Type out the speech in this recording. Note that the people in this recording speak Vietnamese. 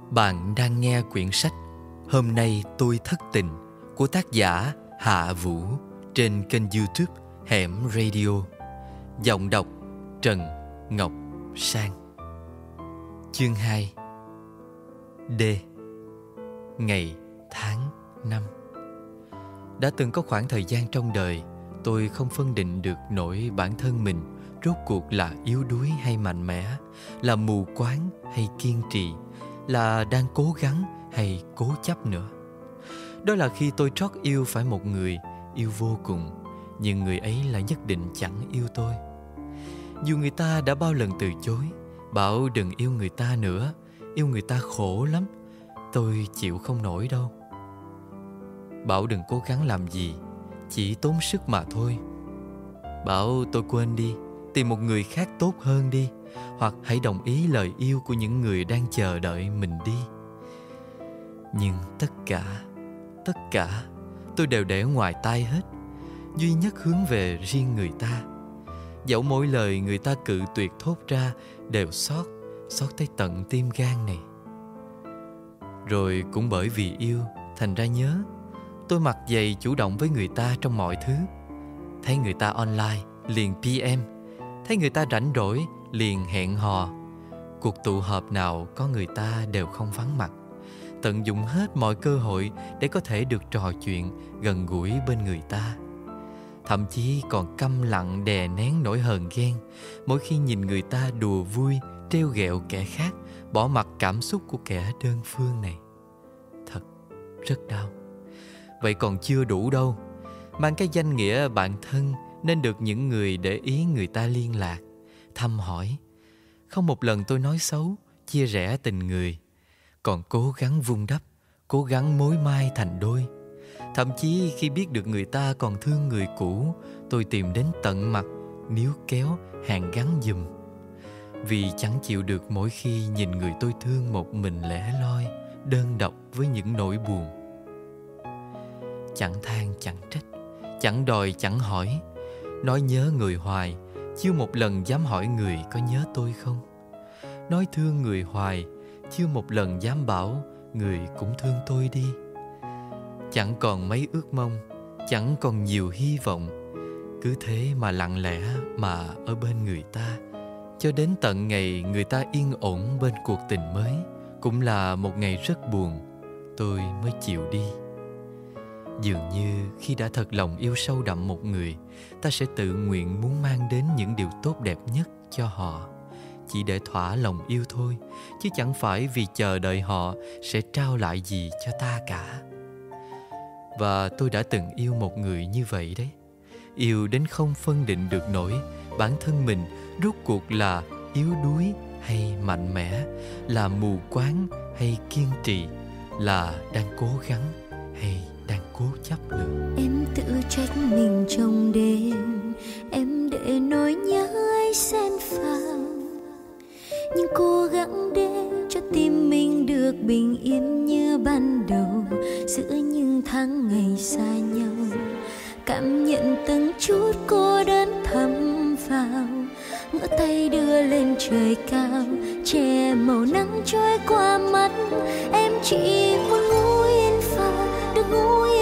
Bạn đang nghe quyển sách Hôm nay tôi thất tình của tác giả Hạ Vũ trên kênh YouTube Hẻm Radio. Giọng đọc Trần Ngọc Sang. Chương 2. D. Ngày tháng năm. Đã từng có khoảng thời gian trong đời tôi không phân định được nổi bản thân mình rốt cuộc là yếu đuối hay mạnh mẽ, là mù quáng hay kiên trì, là đang cố gắng hay cố chấp nữa. Đó là khi tôi trót yêu phải một người yêu vô cùng, nhưng người ấy lại nhất định chẳng yêu tôi. Dù người ta đã bao lần từ chối, bảo đừng yêu người ta nữa, yêu người ta khổ lắm, tôi chịu không nổi đâu. Bảo đừng cố gắng làm gì, chỉ tốn sức mà thôi. Bảo tôi quên đi, tìm một người khác tốt hơn đi, hoặc hãy đồng ý lời yêu của những người đang chờ đợi mình đi. Nhưng tất cả tôi đều để ngoài tai hết, duy nhất hướng về riêng người ta. Dẫu mỗi lời người ta cự tuyệt thốt ra đều xót tới tận tim gan này. Rồi cũng bởi vì yêu, thành ra nhớ, tôi mặt dày chủ động với người ta trong mọi thứ. Thấy người ta online, liền PM. Thấy người ta rảnh rỗi, liền hẹn hò. Cuộc tụ họp nào có người ta đều không vắng mặt. Tận dụng hết mọi cơ hội để có thể được trò chuyện gần gũi bên người ta. Thậm chí còn câm lặng đè nén nỗi hờn ghen mỗi khi nhìn người ta đùa vui, trêu ghẹo kẻ khác, bỏ mặc cảm xúc của kẻ đơn phương này. Thật rất đau. Vậy còn chưa đủ đâu. Mang cái danh nghĩa bạn thân nên được những người để ý người ta liên lạc, thăm hỏi. Không một lần tôi nói xấu, chia rẽ tình người, còn cố gắng vun đắp, cố gắng mối mai thành đôi. Thậm chí khi biết được người ta còn thương người cũ, tôi tìm đến tận mặt, níu kéo, hàn gắn giùm. Vì chẳng chịu được mỗi khi nhìn người tôi thương một mình lẻ loi, đơn độc với những nỗi buồn. Chẳng than chẳng trách, chẳng đòi chẳng hỏi, nói nhớ người hoài, chưa một lần dám hỏi người có nhớ tôi không. Nói thương người hoài, chưa một lần dám bảo người cũng thương tôi đi. Chẳng còn mấy ước mong, chẳng còn nhiều hy vọng, cứ thế mà lặng lẽ mà ở bên người ta, cho đến tận ngày người ta yên ổn bên cuộc tình mới. Cũng là một ngày rất buồn, tôi mới chịu đi. Dường như khi đã thật lòng yêu sâu đậm một người, ta sẽ tự nguyện muốn mang đến những điều tốt đẹp nhất cho họ, chỉ để thỏa lòng yêu thôi, chứ chẳng phải vì chờ đợi họ sẽ trao lại gì cho ta cả. Và tôi đã từng yêu một người như vậy đấy. Yêu đến không phân định được nổi bản thân mình rốt cuộc là yếu đuối hay mạnh mẽ, là mù quáng hay kiên trì, là đang cố gắng hay đang cố chấp nữa. Em tự trách mình trong đêm, em để nỗi nhớ ấy xen vào, nhưng cố gắng để cho tim mình được bình yên như ban đầu. Giữa những tháng ngày xa nhau, cảm nhận từng chút cô đơn thấm vào, ngỡ tay đưa lên trời cao, che màu nắng trôi qua mắt. Em chỉ muốn ngủ yên vào, được ngủ yên